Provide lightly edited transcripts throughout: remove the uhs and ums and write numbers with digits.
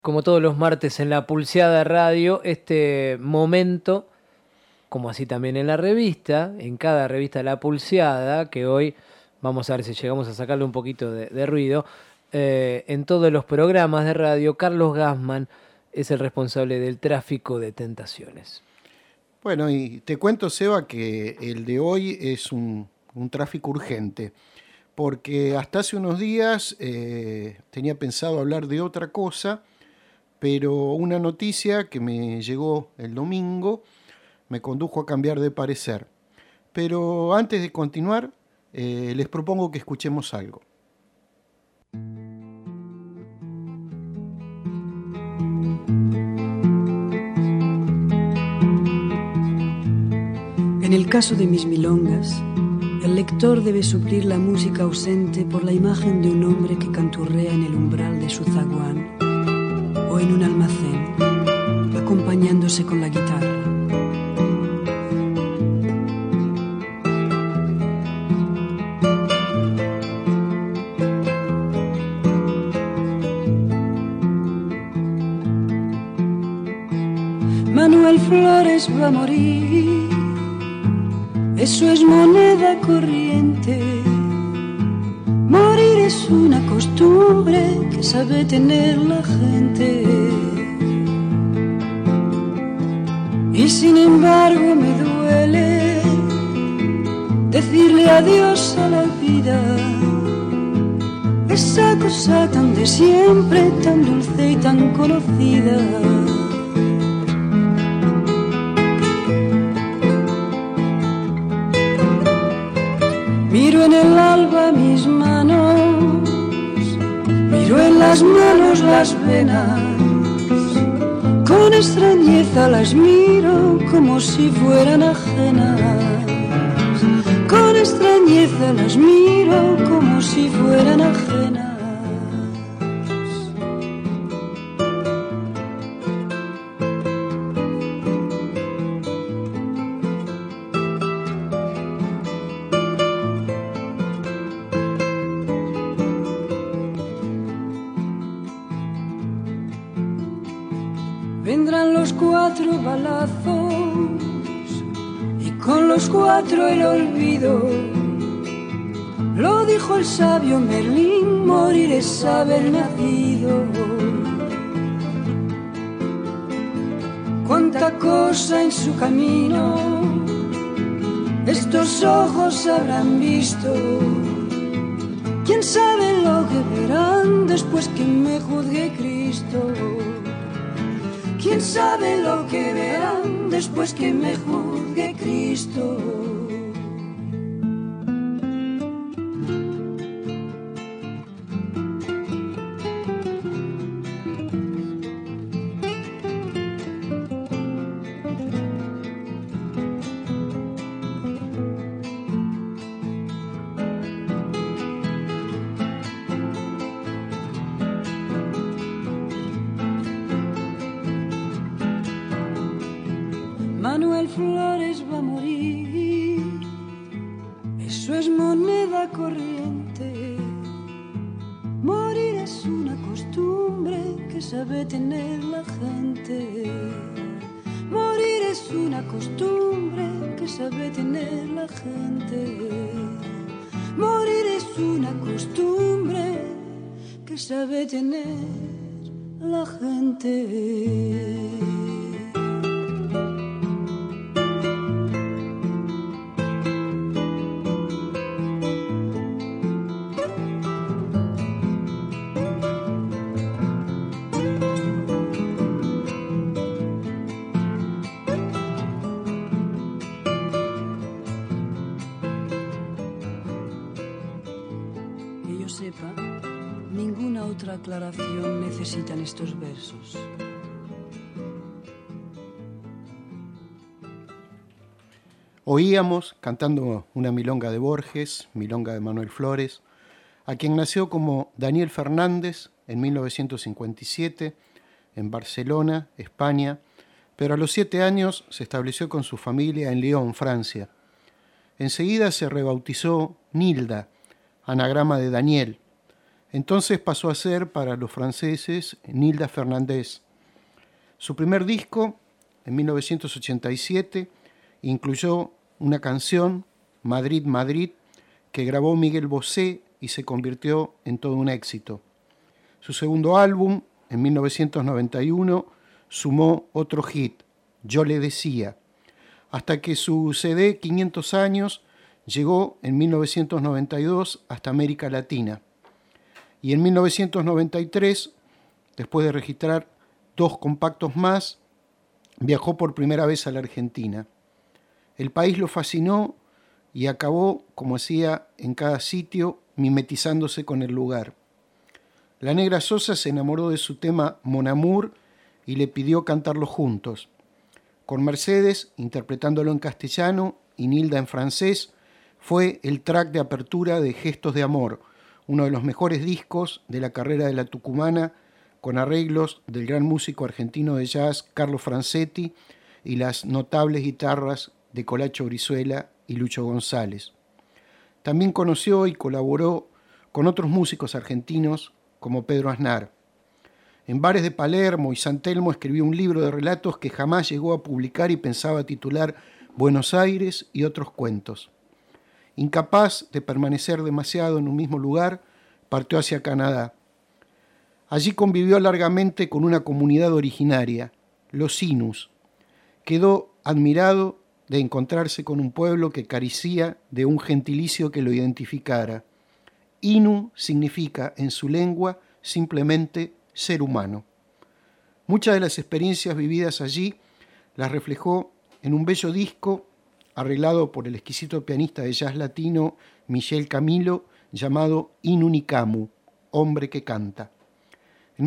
Como todos los martes en la Pulseada Radio, este momento, como así también en la revista, en cada revista La Pulseada, que hoy vamos a ver si llegamos a sacarle un poquito de ruido, en todos los programas de radio, Carlos Gassman es el responsable del tráfico de tentaciones. Bueno, y te cuento, Seba, que el de hoy es un tráfico urgente, porque hasta hace unos días tenía pensado hablar de otra cosa, pero una noticia que me llegó el domingo me condujo a cambiar de parecer. Pero antes de continuar, les propongo que escuchemos algo. En el caso de mis milongas, el lector debe suplir la música ausente por la imagen de un hombre que canturrea en el umbral de su zaguán o en un almacén, acompañándose con la guitarra. Manuel Flores va a morir, eso es moneda corriente. Morir es una costumbre que sabe tener la gente. Y sin embargo me duele decirle adiós a la vida, esa cosa tan de siempre, tan dulce y tan conocida. Miro en el alba mis manos, miro en las manos las venas, con extrañeza las miro como si fueran ajenas, con extrañeza las miro como si fueran ajenas. Vendrán los 4 balazos y con los 4 el olvido. Lo dijo el sabio Merlín, morir es haber nacido. Cuánta cosa en su camino estos ojos habrán visto. Quién sabe lo que verán después que me juzgue Cristo. ¿Quién sabe lo que verán después que me juzgue Cristo? Manuel Flores va a morir, eso es moneda corriente. Morir es una costumbre que sabe tener la gente. Morir es una costumbre que sabe tener la gente. Morir es una costumbre que sabe tener la gente. Ninguna otra aclaración necesitan estos versos. Oíamos, cantando una milonga de Borges, milonga de Manuel Flores, a quien nació como Daniel Fernández en 1957 en Barcelona, España, pero a los 7 años se estableció con su familia en Lyon, Francia. Enseguida se rebautizó Nilda, anagrama de Daniel. Entonces pasó a ser para los franceses Nilda Fernández. Su primer disco, en 1987, incluyó una canción, Madrid, Madrid, que grabó Miguel Bosé y se convirtió en todo un éxito. Su segundo álbum, en 1991, sumó otro hit, Yo le decía, hasta que su CD 500 años llegó en 1992 hasta América Latina. Y en 1993, después de registrar 2 compactos más, viajó por primera vez a la Argentina. El país lo fascinó y acabó, como hacía en cada sitio, mimetizándose con el lugar. La Negra Sosa se enamoró de su tema Mon Amour y le pidió cantarlo juntos. Con Mercedes, interpretándolo en castellano, y Nilda en francés, fue el track de apertura de Gestos de Amor, uno de los mejores discos de la carrera de la tucumana, con arreglos del gran músico argentino de jazz Carlos Francetti y las notables guitarras de Colacho Brizuela y Lucho González. También conoció y colaboró con otros músicos argentinos como Pedro Aznar. En bares de Palermo y San Telmo escribió un libro de relatos que jamás llegó a publicar y pensaba titular Buenos Aires y otros cuentos. Incapaz de permanecer demasiado en un mismo lugar, partió hacia Canadá. Allí convivió largamente con una comunidad originaria, los Inus. Quedó admirado de encontrarse con un pueblo que carecía de un gentilicio que lo identificara. Inu significa en su lengua simplemente ser humano. Muchas de las experiencias vividas allí las reflejó en un bello disco arreglado por el exquisito pianista de jazz latino Michel Camilo, llamado Inunikamu, hombre que canta. En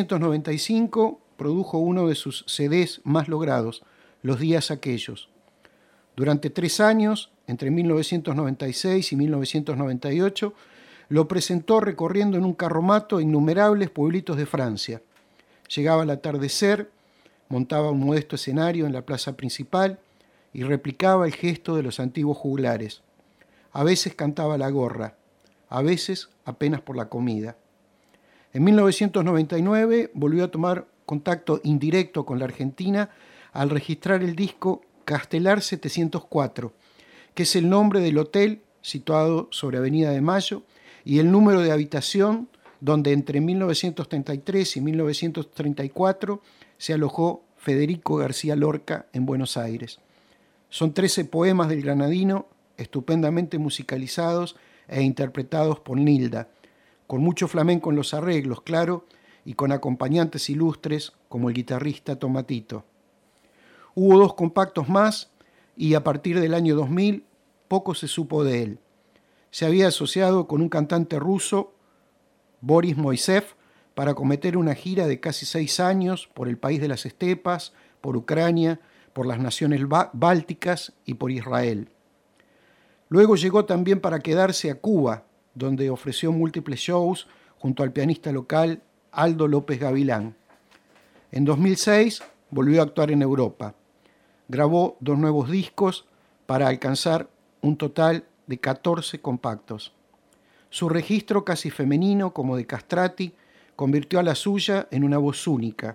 1995 produjo uno de sus CDs más logrados, Los días aquellos. Durante 3 años, entre 1996 y 1998, lo presentó recorriendo en un carromato innumerables pueblitos de Francia. Llegaba al atardecer, montaba un modesto escenario en la plaza principal y replicaba el gesto de los antiguos juglares. A veces cantaba la gorra, a veces apenas por la comida. En 1999 volvió a tomar contacto indirecto con la Argentina al registrar el disco Castelar 704, que es el nombre del hotel situado sobre Avenida de Mayo y el número de habitación donde entre 1933 y 1934 se alojó Federico García Lorca en Buenos Aires. Son 13 poemas del granadino estupendamente musicalizados e interpretados por Nilda, con mucho flamenco en los arreglos, claro, y con acompañantes ilustres como el guitarrista Tomatito. Hubo 2 compactos más y a partir del año 2000 poco se supo de él. Se había asociado con un cantante ruso, Boris Moiseev, para acometer una gira de casi 6 años por el país de las estepas, por Ucrania, por las naciones bálticas y por Israel. Luego llegó también para quedarse a Cuba, donde ofreció múltiples shows junto al pianista local Aldo López Gavilán. En 2006 volvió a actuar en Europa. Grabó 2 nuevos discos para alcanzar un total de 14 compactos. Su registro casi femenino, como de Castrati, convirtió a la suya en una voz única.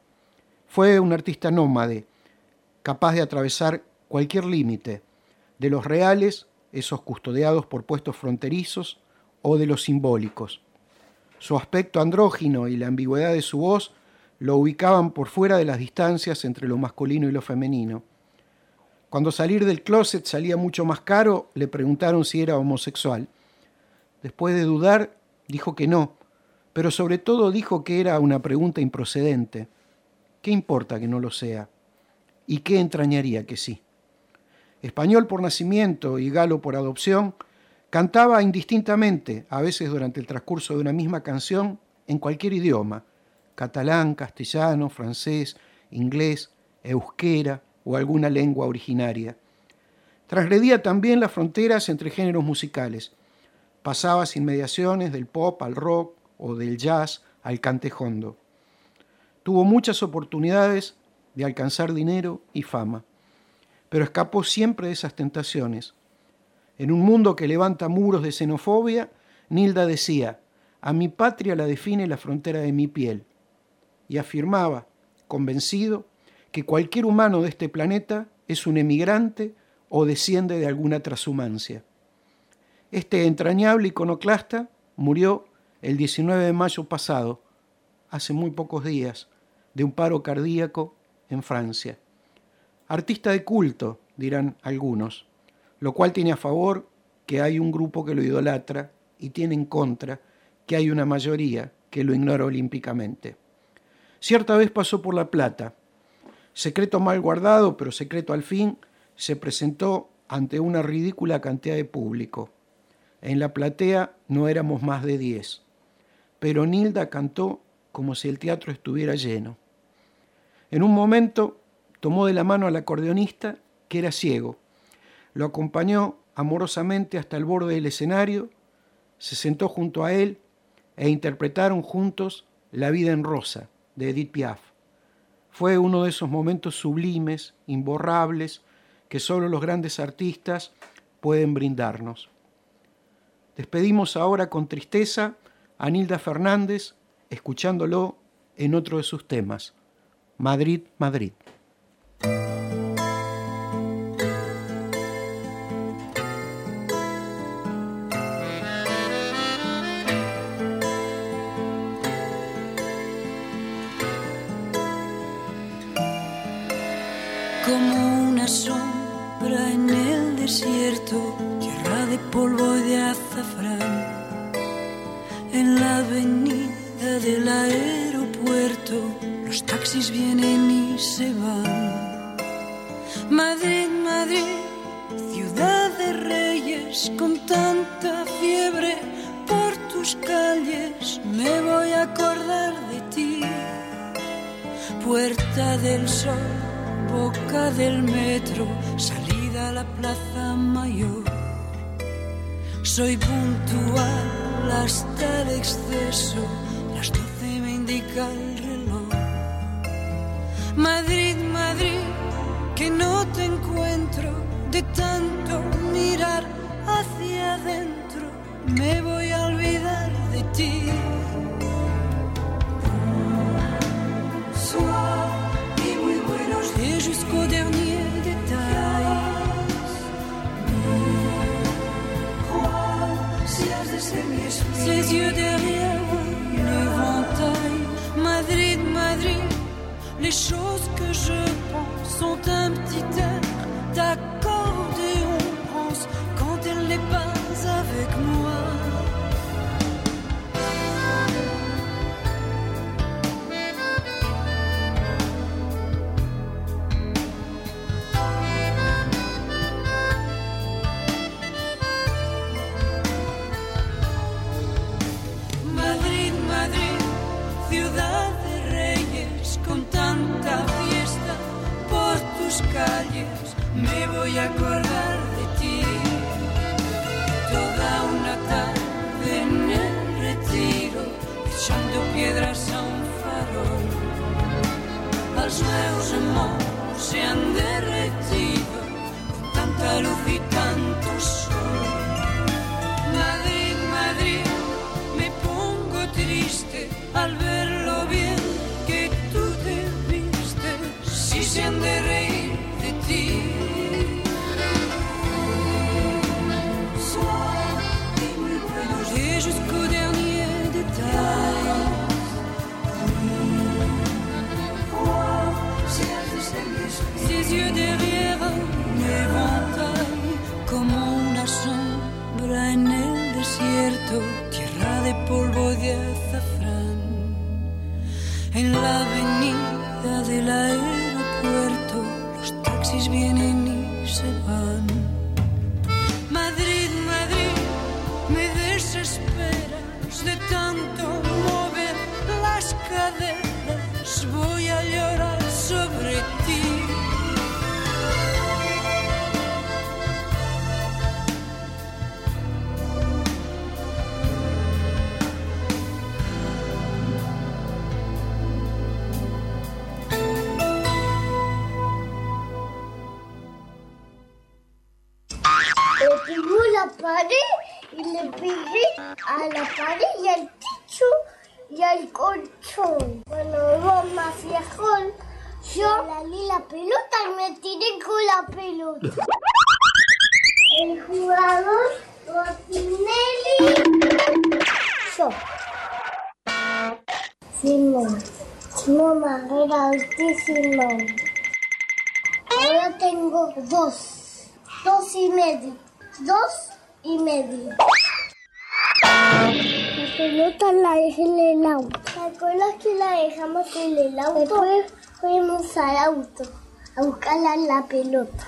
Fue un artista nómade, capaz de atravesar cualquier límite, de los reales, esos custodiados por puestos fronterizos, o de los simbólicos. Su aspecto andrógino y la ambigüedad de su voz lo ubicaban por fuera de las distancias entre lo masculino y lo femenino. Cuando salir del closet salía mucho más caro, le preguntaron si era homosexual. Después de dudar, dijo que no, pero sobre todo dijo que era una pregunta improcedente. ¿Qué importa que no lo sea? ¿Y qué entrañaría que sí? Español por nacimiento y galo por adopción, cantaba indistintamente, a veces durante el transcurso de una misma canción, en cualquier idioma, catalán, castellano, francés, inglés, euskera o alguna lengua originaria. Transgredía también las fronteras entre géneros musicales. Pasaba sin mediaciones del pop al rock o del jazz al cantejondo. Tuvo muchas oportunidades de alcanzar dinero y fama, pero escapó siempre de esas tentaciones. En un mundo que levanta muros de xenofobia, Nilda decía: A mi patria la define la frontera de mi piel. Y afirmaba, convencido, que cualquier humano de este planeta es un emigrante o desciende de alguna transhumancia. Este entrañable iconoclasta murió el 19 de mayo pasado, hace muy pocos días, de un paro cardíaco en Francia. Artista de culto, dirán algunos, lo cual tiene a favor que hay un grupo que lo idolatra y tiene en contra que hay una mayoría que lo ignora olímpicamente. Cierta vez pasó por La Plata. Secreto mal guardado, pero secreto al fin, se presentó ante una ridícula cantidad de público. En la platea no éramos más de 10, pero Nilda cantó como si el teatro estuviera lleno. En un momento tomó de la mano al acordeonista, que era ciego. Lo acompañó amorosamente hasta el borde del escenario, se sentó junto a él e interpretaron juntos La vida en rosa, de Edith Piaf. Fue uno de esos momentos sublimes, imborrables, que solo los grandes artistas pueden brindarnos. Despedimos ahora con tristeza a Nilda Fernández, escuchándolo en otro de sus temas, Madrid, Madrid. Como una sombra en el desierto, tierra de polvo y de azafrán. En la avenida del aeropuerto, los taxis vienen y se van. Madrid, Madrid, ciudad de reyes, con tanta fiebre por tus calles, me voy a acordar de ti. Puerta del Sol, boca del metro, salida a la Plaza Mayor. Soy puntual hasta el exceso, las 12 me indica el reloj. Madrid, Madrid, que no te encuentro, de tanto mirar hacia adentro, me voy a olvidar de ti. Et jusqu'au dernier détail, ses yeux derrière l'éventail. Madrid, Madrid, les choses que je pense sont un petit air d'accordéon pense quand elle n'est pas avec moi. Ciudad de reyes, con tanta fiesta por tus calles, me voy a acordar de ti. Toda una tarde en el Retiro, echando piedras a un farol. Els meus amors se han derretido con tanta luz y tanto sol. Madrid, Madrid, me pongo triste al ver lo bien que tú te vistes, si se han de reír de ti. Et jusqu'au dernier détail, ses yeux derrière un éventail, como una sombra en el desierto, tierra de polvo y de azafrán. En la avenida del aeropuerto, los taxis vienen y se van. Madrid, Madrid, me desesperas de tanto mover las caderas, voy a llorar sobre ti. La pared y le pegué a la pared y al y al colchón. Cuando vos me hacías gol, yo lalé la pelota y me tiré con la pelota. El jugador Rossinelli, yo. Simón. Simón Barrera Ortiz Simón. Ahora tengo 2. 2 y medio. 2 y medio. La pelota la dejé en el auto. ¿Te acuerdas que la dejamos en el auto? Después fuimos al auto a buscarla la pelota.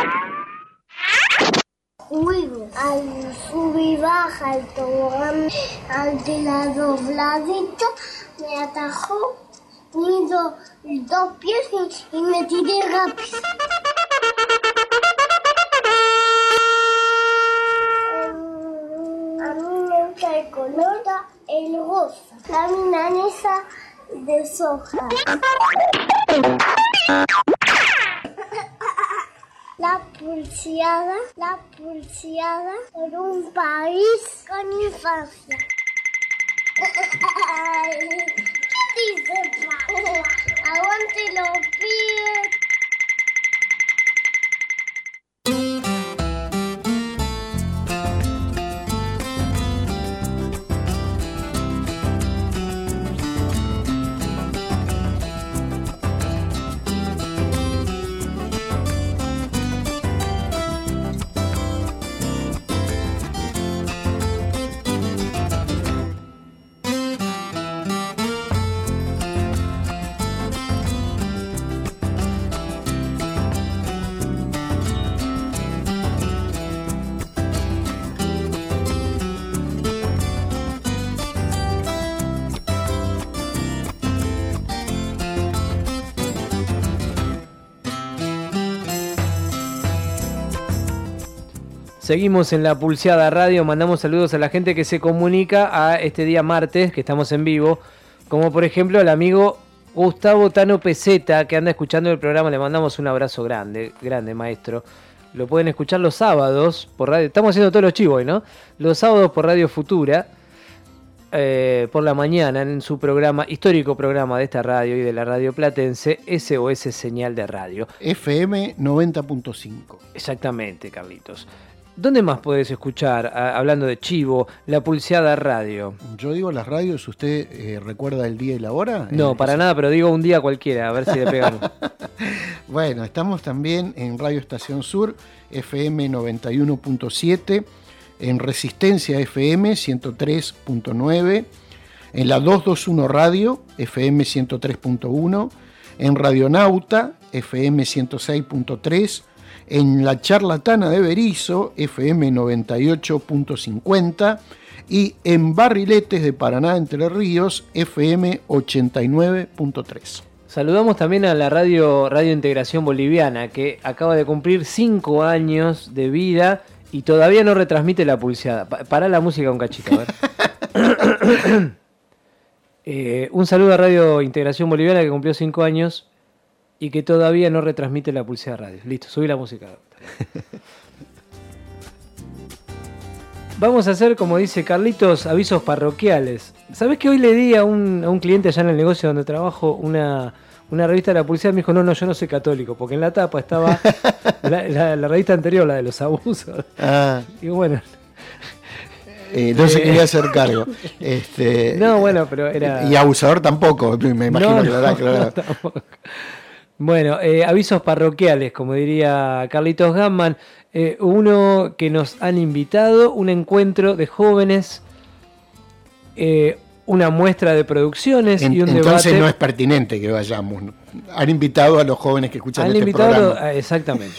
Fuimos al sub y baja, al tobogán, al de la dobladita, me atajó mis dos pies y me tiré rápido. A mí me gusta el color, el rosa, la milanesa de soja. La pulseada por un país con infancia. ¿Qué dice, papá? Aguante los pies. Seguimos en la Pulseada Radio, mandamos saludos a la gente que se comunica a este día martes, que estamos en vivo, como por ejemplo el amigo Gustavo Tano Peseta, que anda escuchando el programa, le mandamos un abrazo grande, grande maestro. Lo pueden escuchar los sábados por radio, estamos haciendo todos los chivos hoy, ¿no? Los sábados por Radio Futura, por la mañana, en su programa, histórico programa de esta radio y de la radio platense, SOS Señal de Radio. FM 90.5. Exactamente, Carlitos. ¿Dónde más podés escuchar, hablando de chivo, la Pulseada Radio? Yo digo las radios, ¿usted recuerda el día y la hora? No, para nada, pero digo un día cualquiera, a ver si le pegamos. Bueno, estamos también en Radio Estación Sur, FM 91.7, en Resistencia FM 103.9, en la 221 Radio, FM 103.1, en Radionauta, FM 106.3, en La Charlatana de Berizo, FM 98.50, y en Barriletes de Paraná, Entre Ríos, FM 89.3. Saludamos también a la Radio Integración Boliviana, que acaba de cumplir 5 años de vida y todavía no retransmite la Pulseada. Pará la música un cachito, a ver. Un saludo a Radio Integración Boliviana, que cumplió 5 años y que todavía no retransmite la Pulseada Radio. Listo, subí la música. Vamos a hacer, como dice Carlitos, avisos parroquiales. ¿Sabés que hoy le di a un cliente allá en el negocio donde trabajo una revista de la Pulseada? Me dijo, no, yo no soy católico, porque en la tapa estaba la revista anterior, la de los abusos. Ah. Digo, bueno. No se quería hacer cargo. No, bueno, pero era... Y abusador tampoco, me imagino que lo hará, claro. No, bueno, avisos parroquiales, como diría Carlitos Gamman. Uno que nos han invitado, un encuentro de jóvenes, una muestra de producciones y un debate. Entonces no es pertinente que vayamos. Han invitado a los jóvenes que escuchan este programa. Exactamente.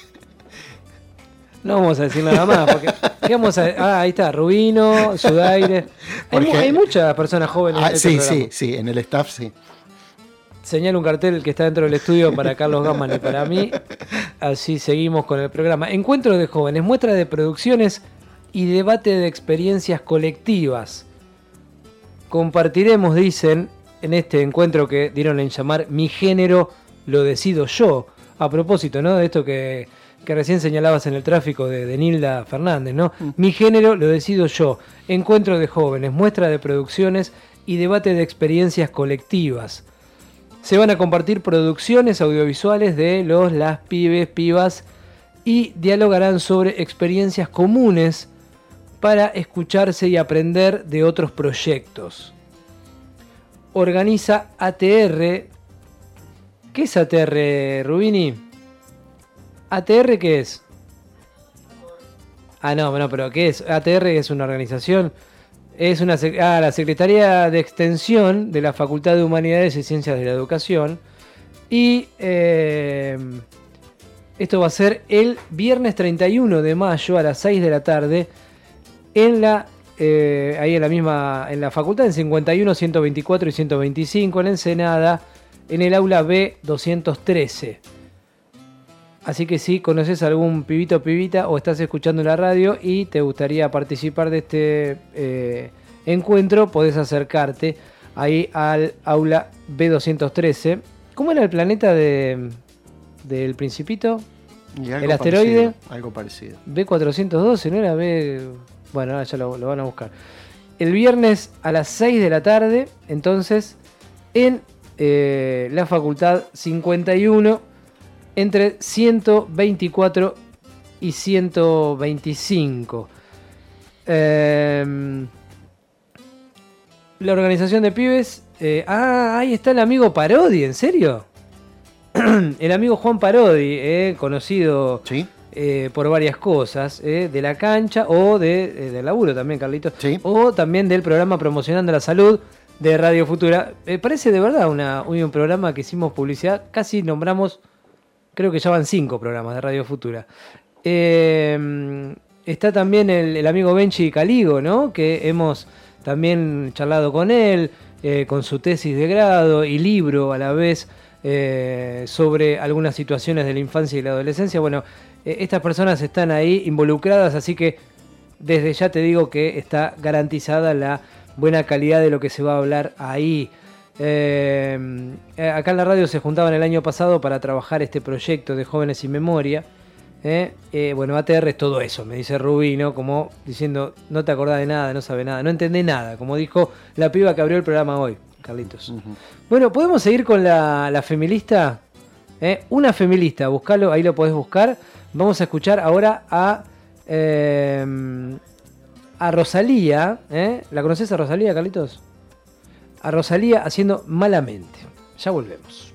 No vamos a decir nada más, porque ¿qué vamos a...? Ahí está, Rubino, Sudaire. Hay muchas personas jóvenes en este programa. Sí, en el staff sí. Señala un cartel que está dentro del estudio para Carlos Gamman y para mí. Así seguimos con el programa. Encuentro de jóvenes, muestra de producciones y debate de experiencias colectivas. Compartiremos, dicen, en este encuentro que dieron en llamar Mi género lo decido yo. A propósito, ¿no? De esto que recién señalabas en el tráfico de Nilda Fernández, ¿no? Mi género lo decido yo. Encuentro de jóvenes, muestra de producciones y debate de experiencias colectivas. Se van a compartir producciones audiovisuales de las pibes, pibas y dialogarán sobre experiencias comunes para escucharse y aprender de otros proyectos. Organiza ATR. ¿Qué es ATR, Rubini? ¿ATR qué es? No, pero ¿qué es? ATR es una organización. Es la Secretaría de Extensión de la Facultad de Humanidades y Ciencias de la Educación. Y esto va a ser el viernes 31 de mayo a las 6 de la tarde en la facultad, en 51, 124 y 125 en Ensenada, en el aula B213. Así que si conoces a algún pibito o pibita o estás escuchando la radio y te gustaría participar de este encuentro, podés acercarte ahí al aula B213. ¿Cómo era el planeta del Principito? ¿El asteroide? Algo parecido. B412, ¿no era B...? Bueno, ahora ya lo van a buscar. El viernes a las 6 de la tarde, entonces, en la facultad 51, entre 124 y 125. La organización de pibes... ahí está el amigo Parodi, ¿en serio? El amigo Juan Parodi, conocido... ¿Sí? Por varias cosas, de la cancha o del laburo también, Carlitos. Sí. O también del programa Promocionando la Salud de Radio Futura. Parece de verdad un programa que hicimos publicidad. Casi nombramos, creo que ya van 5 programas de Radio Futura. Está también el amigo Benchi Caligo, ¿no? Que hemos también charlado con él, con su tesis de grado y libro a la vez, sobre algunas situaciones de la infancia y la adolescencia. Bueno, estas personas están ahí involucradas, así que desde ya te digo que está garantizada la buena calidad de lo que se va a hablar ahí. Acá en la radio se juntaban el año pasado para trabajar este proyecto de Jóvenes sin Memoria. Bueno, ATR es todo eso, me dice Rubino, como diciendo, no te acordás de nada, no sabe nada, no entendés nada, como dijo la piba que abrió el programa hoy, Carlitos. Uh-huh. Bueno, ¿podemos seguir con la femilista? Una femilista, buscalo, ahí lo podés buscar. Vamos a escuchar ahora a Rosalía. ¿La conoces a Rosalía, Carlitos? A Rosalía haciendo Malamente. Ya volvemos.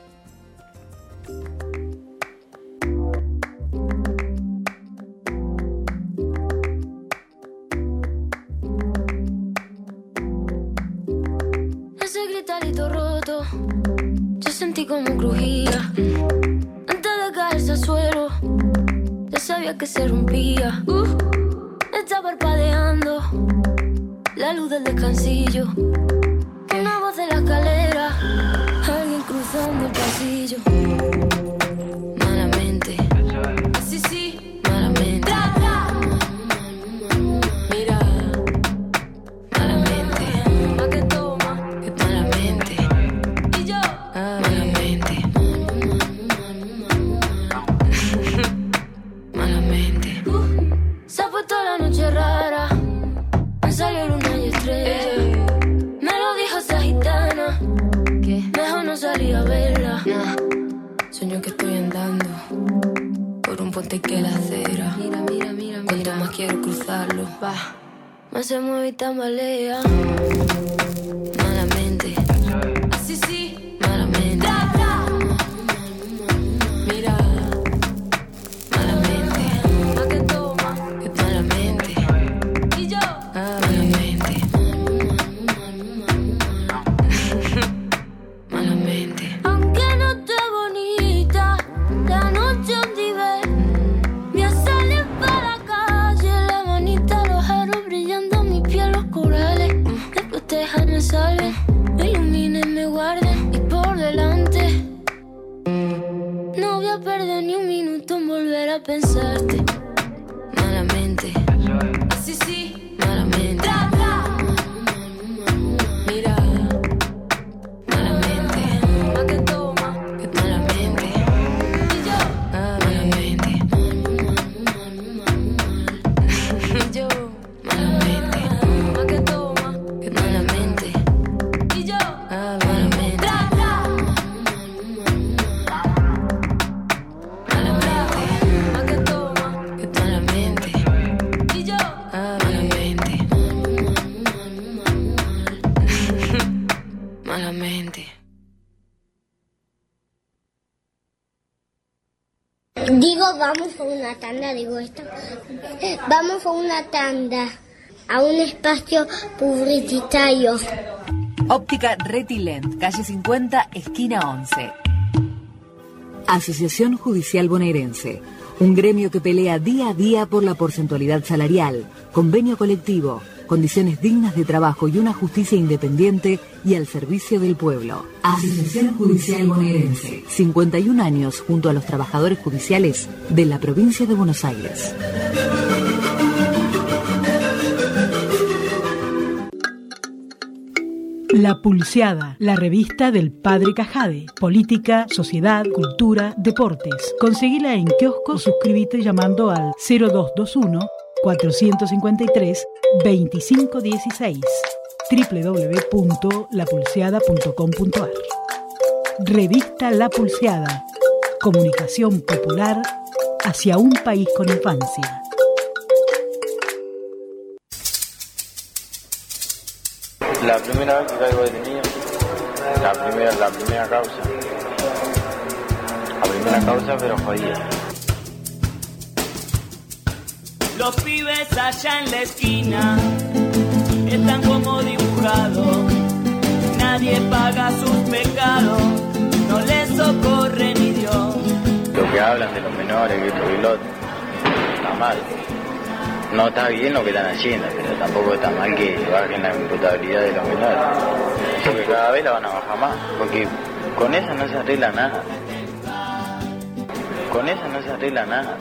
Ese gritarito roto, yo sentí como crujía. Antes de caerse al suelo, ya sabía que se rompía. Está parpadeando la luz del descansillo. Una voz de la escalera, alguien cruzando el pasillo. Malamente, sí, sí, malamente. Mira, malamente. Pa' que toma, que malamente. Y yo, malamente. Malamente. Se ha puesto la noche rara, me salió luna y estrella. Me lo dijo esa gitana, que mejor no salir a verla. Sueño que estoy andando por un puente que la acera. Mira, mira, mira, cuanto más quiero cruzarlo, más se mueve y tambalea. Malamente, así sí, malamente. Mira, malamente. Pa' que toma, que malamente. Y yo, malamente. Malamente. Aunque no esté bonita, la noche donde ve, voy a salir para la calle, la manita, los aros brillando, mi piel, los corales. Me protejan, me salven, me iluminen, me guarden. Y por delante, no voy a perder ni un minuto en volver a pensarte. Malamente, así sí, malamente. Mira, malamente. Pa' que toma, que malamente. Y yo, malamente. Y yo, malamente. Pa' que toma, que malamente. Digo, vamos a una tanda, digo esto. Vamos a una tanda, a un espacio publicitario. Óptica Retilent, calle 50, esquina 11. Asociación Judicial Bonaerense, un gremio que pelea día a día por la porcentualidad salarial, convenio colectivo, condiciones dignas de trabajo y una justicia independiente y al servicio del pueblo. Asociación Judicial Bonaerense, 51 años junto a los trabajadores judiciales de la provincia de Buenos Aires. La Pulseada, la revista del Padre Cajade. Política, sociedad, cultura, deportes. Conseguila en kiosco o suscríbete llamando al 0221-453-2516. www.lapulseada.com.ar. Revista La Pulseada. Comunicación popular hacia un país con infancia. La primera vez que caigo detenido, la primera causa. La primera causa, pero jodida. Los pibes allá en la esquina están como dibujados. Nadie paga sus pecados, no les socorre ni Dios. Lo que hablan de los menores, que esto y lo otro, está mal. No está bien lo que están haciendo, pero tampoco está mal que bajen la imputabilidad de los menores. Porque cada vez la van a bajar más, porque con eso no se arregla nada. Con eso no se arregla nada.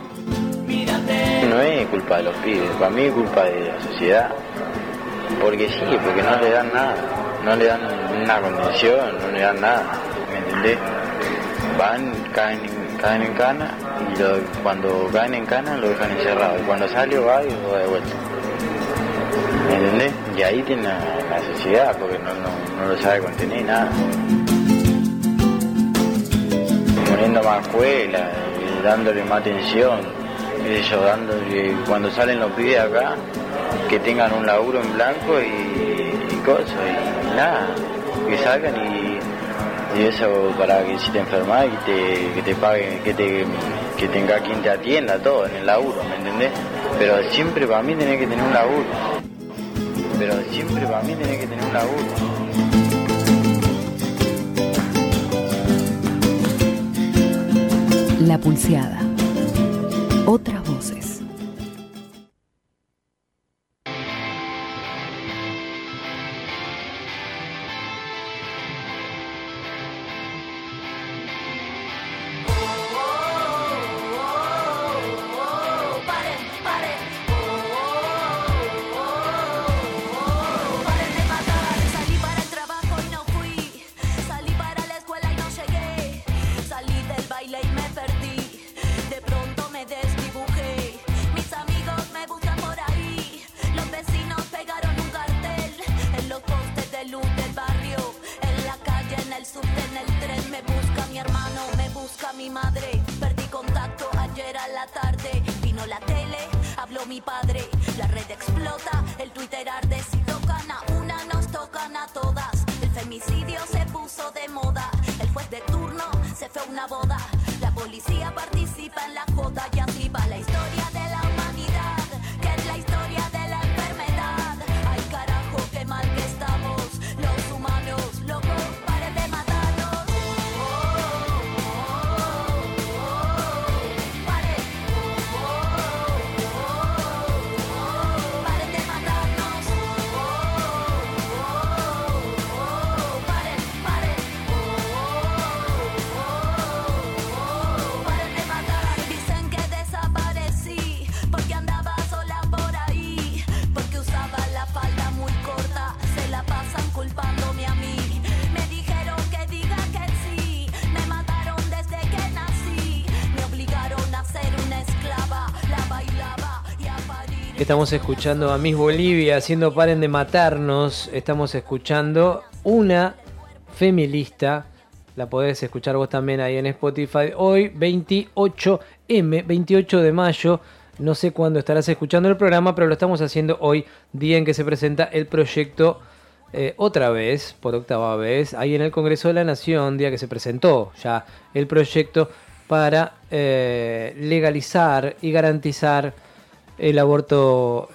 No es culpa de los pibes, para mí es culpa de la sociedad. Porque sí, porque no le dan nada. No le dan una condición, no le dan nada. ¿Me entendés? Van, caen en cana y cuando caen en cana lo dejan encerrado. Y cuando sale va y lo va de vuelta. ¿Me entendés? Y ahí tiene la sociedad, porque no lo sabe contener nada. Poniendo más escuela, dándole más atención, dándole, cuando salen los pibes acá, que tengan un laburo en blanco y cosas, y nada, que salgan y eso para que si te enfermas que te paguen, que tenga quien te atienda todo en el laburo, ¿me entendés? Pero siempre para mí tenés que tener un laburo. La Pulseada. Otras voces. Estamos escuchando a Miss Bolivia haciendo Paren de Matarnos. Estamos escuchando una feminista. La podés escuchar vos también ahí en Spotify. Hoy 28 de mayo. No sé cuándo estarás escuchando el programa, pero lo estamos haciendo hoy, día en que se presenta el proyecto otra vez, por octava vez, ahí en el Congreso de la Nación, día que se presentó ya el proyecto para legalizar y garantizar el aborto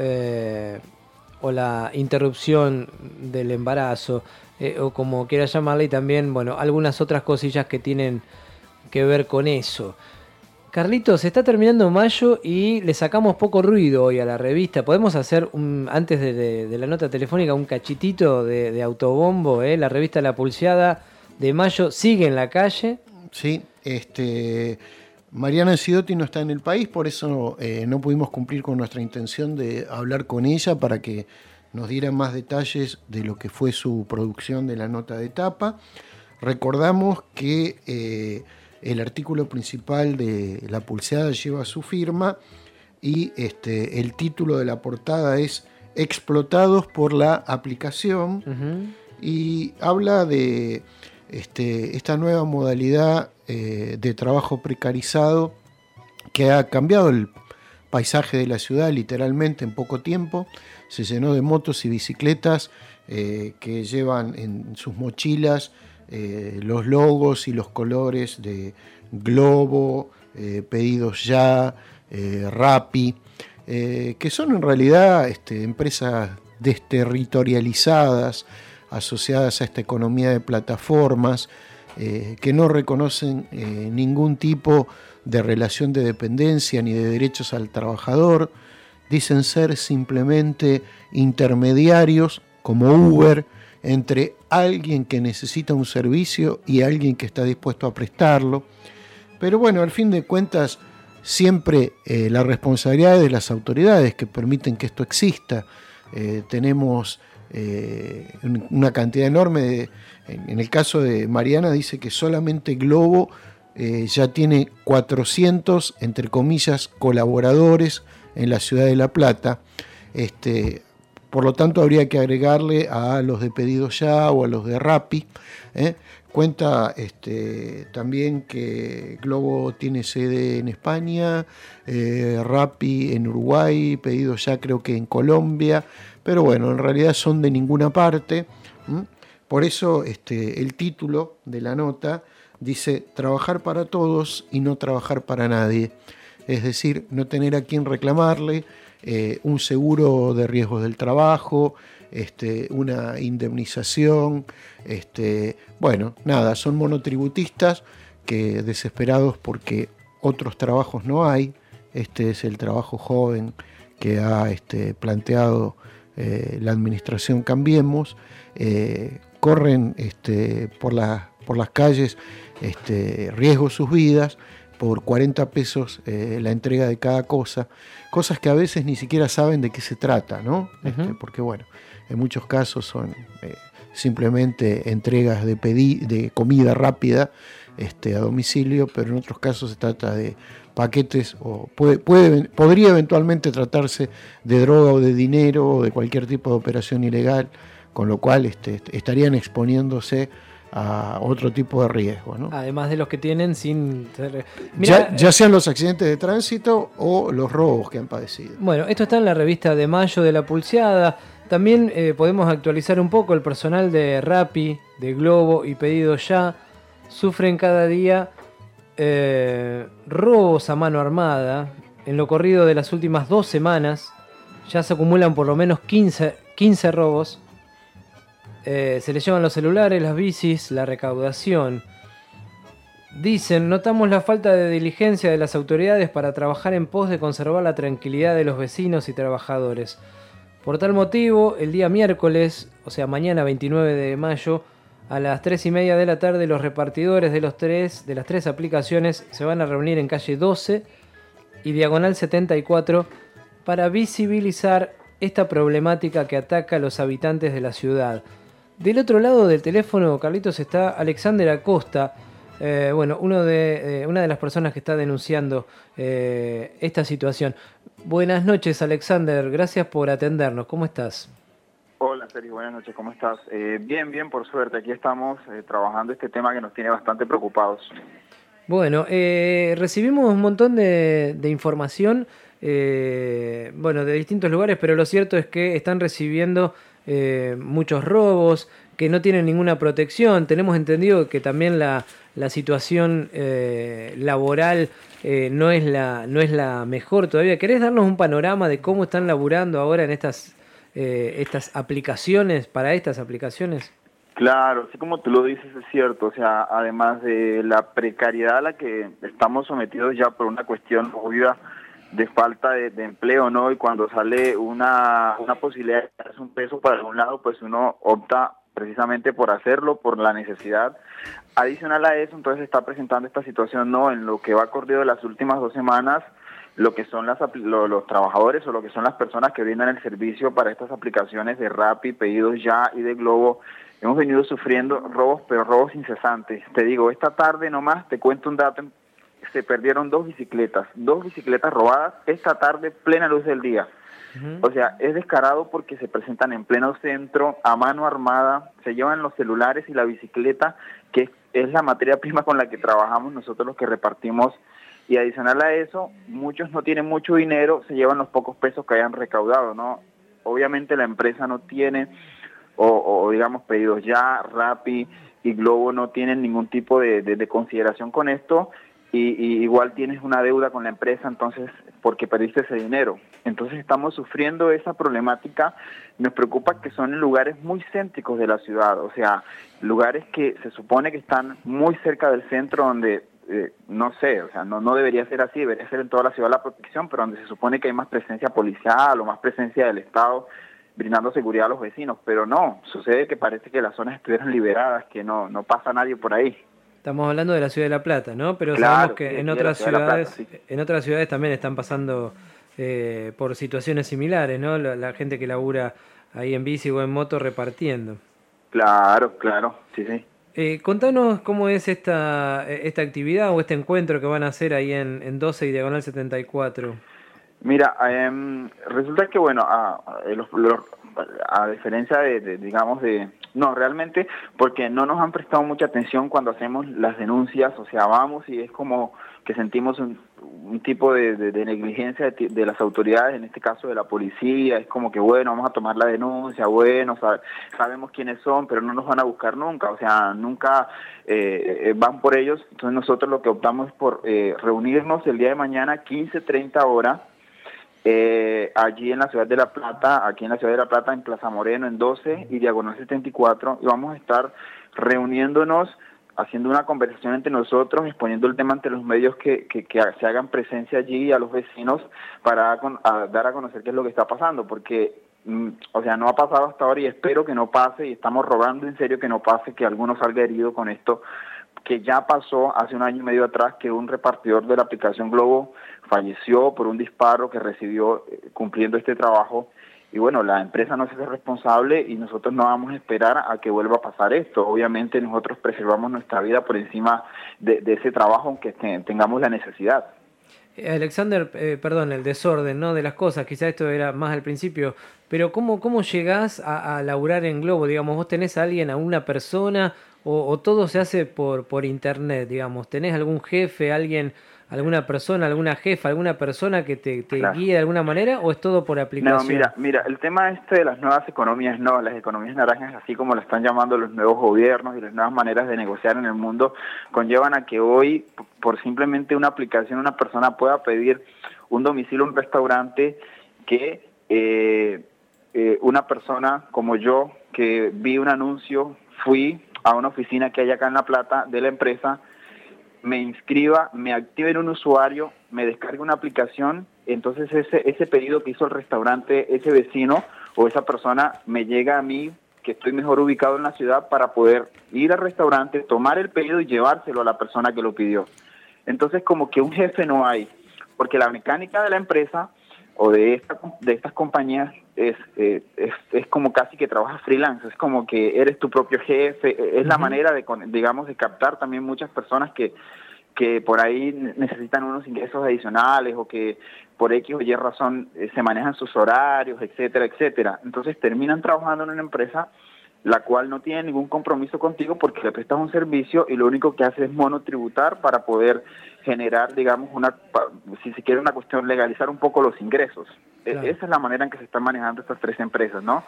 o la interrupción del embarazo, o como quiera llamarle, y también, bueno, algunas otras cosillas que tienen que ver con eso. Carlitos, se está terminando mayo y le sacamos poco ruido hoy a la revista. ¿Podemos hacer, antes de la nota telefónica, un cachitito de autobombo? La revista La Pulseada de mayo sigue en la calle. Sí, Mariana Sidotti no está en el país, por eso no pudimos cumplir con nuestra intención de hablar con ella para que nos diera más detalles de lo que fue su producción de la nota de tapa. Recordamos que el artículo principal de La Pulseada lleva su firma y el título de la portada es Explotados por la aplicación. Y habla de esta nueva modalidad de trabajo precarizado que ha cambiado el paisaje de la ciudad literalmente en poco tiempo. Se llenó de motos y bicicletas que llevan en sus mochilas los logos y los colores de Globo, Pedidos Ya, Rappi, que son en realidad empresas desterritorializadas asociadas a esta economía de plataformas que no reconocen ningún tipo de relación de dependencia ni de derechos al trabajador. Dicen ser simplemente intermediarios como Uber entre alguien que necesita un servicio y alguien que está dispuesto a prestarlo. Pero bueno, al fin de cuentas, siempre la responsabilidad es de las autoridades que permiten que esto exista. Tenemos una cantidad enorme en el caso de Mariana dice que solamente Globo ya tiene 400, entre comillas, colaboradores en la ciudad de La Plata. Por lo tanto, habría que agregarle a los de Pedidos Ya o a los de Rappi. Cuenta también que Globo tiene sede en España, Rappi en Uruguay, Pedidos Ya creo que en Colombia, pero bueno, en realidad son de ninguna parte. Por eso el título de la nota dice trabajar para todos y no trabajar para nadie. Es decir, no tener a quién reclamarle, un seguro de riesgos del trabajo, una indemnización, bueno, nada, son monotributistas que desesperados porque otros trabajos no hay. Este es el trabajo joven que ha planteado la administración Cambiemos. Corren por las calles riesgo sus vidas por 40 pesos la entrega de cada cosa, cosas que a veces ni siquiera saben de qué se trata, ¿no? Porque bueno, en muchos casos son simplemente entregas de comida rápida a domicilio, pero en otros casos se trata de paquetes o podría eventualmente tratarse de droga o de dinero o de cualquier tipo de operación ilegal, con lo cual estarían exponiéndose a otro tipo de riesgo, ¿no? Además de los que tienen sin ser... ya sean los accidentes de tránsito o los robos que han padecido. Bueno, esto está en la revista de mayo de La Pulseada. También podemos actualizar un poco. El personal de Rappi, de Globo y Pedidos Ya sufren cada día robos a mano armada. En lo corrido de las últimas 2 semanas ya se acumulan por lo menos 15 robos. Se les llevan los celulares, las bicis, la recaudación. Dicen, notamos la falta de diligencia de las autoridades para trabajar en pos de conservar la tranquilidad de los vecinos y trabajadores. Por tal motivo, el día miércoles, o sea mañana 29 de mayo, a las 3:30 de la tarde, los repartidores de las 3 aplicaciones se van a reunir en calle 12 y diagonal 74 para visibilizar esta problemática que ataca a los habitantes de la ciudad. Del otro lado del teléfono, Carlitos, está Alexander Acosta, una de las personas que está denunciando esta situación. Buenas noches, Alexander, gracias por atendernos. ¿Cómo estás? Hola, Sergio, buenas noches, ¿cómo estás? Bien, por suerte, aquí estamos trabajando este tema que nos tiene bastante preocupados. Bueno, recibimos un montón de información, de distintos lugares, pero lo cierto es que están recibiendo muchos robos, que no tienen ninguna protección. Tenemos entendido que también la situación laboral no es la mejor todavía. ¿Querés darnos un panorama de cómo están laburando ahora en estas aplicaciones, para estas aplicaciones? Claro, así como tú lo dices, es cierto. O sea, además de la precariedad a la que estamos sometidos ya por una cuestión obvia de falta de empleo, ¿no? Y cuando sale una posibilidad de darse un peso para algún lado, pues uno opta precisamente por hacerlo, por la necesidad. Adicional a eso, entonces se está presentando esta situación, ¿no? En lo que va corrido de las últimas 2 semanas, lo que son los trabajadores o lo que son las personas que brindan el servicio para estas aplicaciones de Rappi, Pedidos Ya y de Globo, hemos venido sufriendo robos, pero robos incesantes. Te digo, esta tarde nomás, te cuento un dato, se perdieron 2 bicicletas robadas esta tarde, plena luz del día. O sea, es descarado porque se presentan en pleno centro, a mano armada, se llevan los celulares y la bicicleta, que es la materia prima con la que trabajamos nosotros los que repartimos, y adicional a eso, muchos no tienen mucho dinero, se llevan los pocos pesos que hayan recaudado, ¿no? Obviamente la empresa no tiene, o digamos Pedidos Ya, Rappi y Globo no tienen ningún tipo de consideración con esto, y igual tienes una deuda con la empresa, entonces, porque perdiste ese dinero. Entonces estamos sufriendo esa problemática. Nos preocupa que son en lugares muy céntricos de la ciudad, o sea, lugares que se supone que están muy cerca del centro, donde, no sé, o sea, no debería ser así, debería ser en toda la ciudad la protección, pero donde se supone que hay más presencia policial o más presencia del Estado brindando seguridad a los vecinos, pero no, sucede que parece que las zonas estuvieran liberadas, que no pasa nadie por ahí. Estamos hablando de la ciudad de La Plata, ¿no? Pero claro, sabemos que sí, en otras ciudades, Plata, sí. En otras ciudades también están pasando por situaciones similares, ¿no? La gente que labura ahí en bici o en moto repartiendo. Claro, sí. Contanos cómo es esta actividad o este encuentro que van a hacer ahí en 12 y Diagonal 74. Mira, resulta que, bueno, a diferencia no, realmente, porque no nos han prestado mucha atención cuando hacemos las denuncias, o sea, vamos y es como que sentimos un tipo de negligencia de las autoridades, en este caso de la policía, es como que, bueno, vamos a tomar la denuncia, bueno, sabemos quiénes son, pero no nos van a buscar nunca, o sea, nunca van por ellos. Entonces nosotros lo que optamos es por reunirnos el día de mañana, 15:30 horas, allí en la ciudad de La Plata, en Plaza Moreno, en 12 y Diagonal 74, y vamos a estar reuniéndonos, haciendo una conversación entre nosotros, exponiendo el tema ante los medios que se hagan presencia allí a los vecinos para dar a conocer qué es lo que está pasando, porque o sea, no ha pasado hasta ahora y espero que no pase, y estamos rogando en serio que no pase, que alguno salga herido con esto, que ya pasó hace 1 año y medio atrás, que un repartidor de la aplicación Globo falleció por un disparo que recibió cumpliendo este trabajo. Y bueno, la empresa no se hace responsable y nosotros no vamos a esperar a que vuelva a pasar esto. Obviamente nosotros preservamos nuestra vida por encima de ese trabajo, aunque tengamos la necesidad. Alexander, perdón, el desorden, ¿no?, de las cosas, quizás esto era más al principio, pero ¿cómo llegás a laburar en Globo? Digamos, ¿vos tenés a alguien, a una persona, o todo se hace por internet, digamos? ¿Tenés algún jefe, alguna persona, alguna jefa, alguna persona que te Claro. guíe de alguna manera, o es todo por aplicación? No, mira, el tema de las nuevas economías, no, las economías naranjas, así como lo están llamando los nuevos gobiernos y las nuevas maneras de negociar en el mundo, conllevan a que hoy, por simplemente una aplicación, una persona pueda pedir un domicilio a un restaurante que una persona como yo, que vi un anuncio, fui a una oficina que hay acá en La Plata de la empresa, me inscriba, me activen un usuario, me descargue una aplicación, entonces ese pedido que hizo el restaurante, ese vecino o esa persona me llega a mí, que estoy mejor ubicado en la ciudad, para poder ir al restaurante, tomar el pedido y llevárselo a la persona que lo pidió. Entonces como que un jefe no hay, porque la mecánica de la empresa o de estas compañías es como casi que trabajas freelance, es como que eres tu propio jefe, es la manera de captar también muchas personas que por ahí necesitan unos ingresos adicionales o que por X o Y razón se manejan sus horarios, etcétera, etcétera. Entonces terminan trabajando en una empresa la cual no tiene ningún compromiso contigo porque le prestas un servicio y lo único que hace es monotributar para poder generar, digamos, si se quiere una cuestión, legalizar un poco los ingresos. Claro. Esa es la manera en que se están manejando estas 3 empresas, ¿no?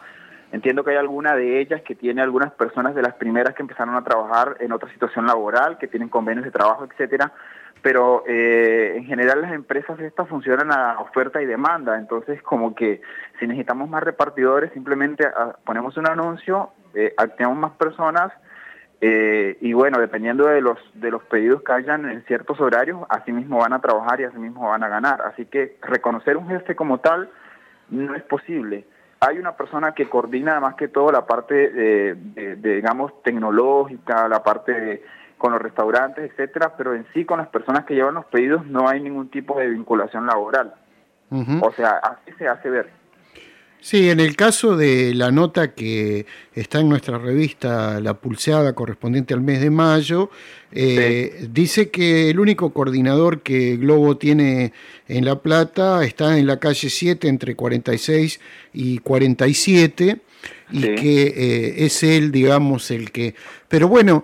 Entiendo que hay alguna de ellas que tiene algunas personas de las primeras que empezaron a trabajar en otra situación laboral, que tienen convenios de trabajo, etcétera, pero en general las empresas estas funcionan a oferta y demanda, entonces como que si necesitamos más repartidores simplemente ponemos un anuncio, activamos más personas y bueno, dependiendo de los pedidos que hayan en ciertos horarios, así mismo van a trabajar y así mismo van a ganar, así que reconocer un jefe como tal no es posible. Hay una persona que coordina más que todo la parte digamos, tecnológica, la parte con los restaurantes, etcétera, pero en sí con las personas que llevan los pedidos no hay ningún tipo de vinculación laboral. O sea, así se hace ver. Sí, en el caso de la nota que está en nuestra revista La Pulseada, correspondiente al mes de mayo, dice que el único coordinador que Globo tiene en La Plata está en la calle 7, entre 46 y 47, y que es él, digamos, el que... Pero bueno,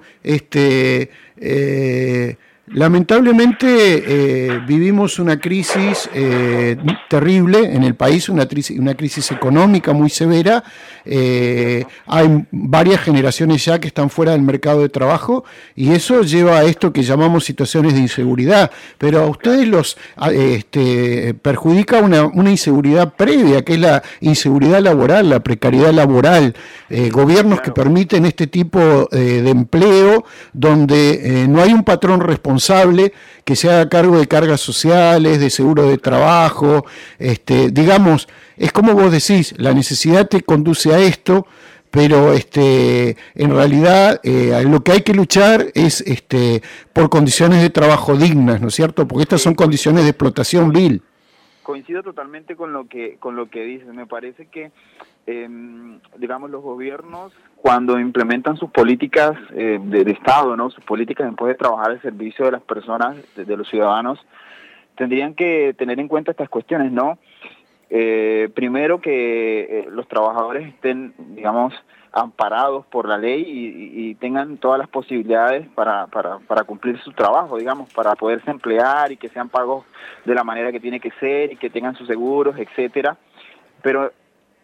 lamentablemente vivimos una crisis terrible en el país, una crisis económica muy severa. Hay varias generaciones ya que están fuera del mercado de trabajo y eso lleva a esto que llamamos situaciones de inseguridad. Pero a ustedes los perjudica una inseguridad previa, que es la inseguridad laboral, la precariedad laboral. Gobiernos que permiten este tipo de empleo donde no hay un patrón responsable que se haga cargo de cargas sociales, de seguro de trabajo, digamos, es como vos decís, la necesidad te conduce a esto, pero en realidad lo que hay que luchar es por condiciones de trabajo dignas, ¿no es cierto? Porque estas son condiciones de explotación vil. Coincido totalmente con lo que dices. Me parece que digamos, los gobiernos cuando implementan sus políticas de Estado, ¿no? Sus políticas en pos de trabajar al servicio de las personas, de los ciudadanos, tendrían que tener en cuenta estas cuestiones, ¿no? Primero que los trabajadores estén, digamos, amparados por la ley y tengan todas las posibilidades para cumplir su trabajo, digamos, para poderse emplear y que sean pagos de la manera que tiene que ser y que tengan sus seguros, etcétera. Pero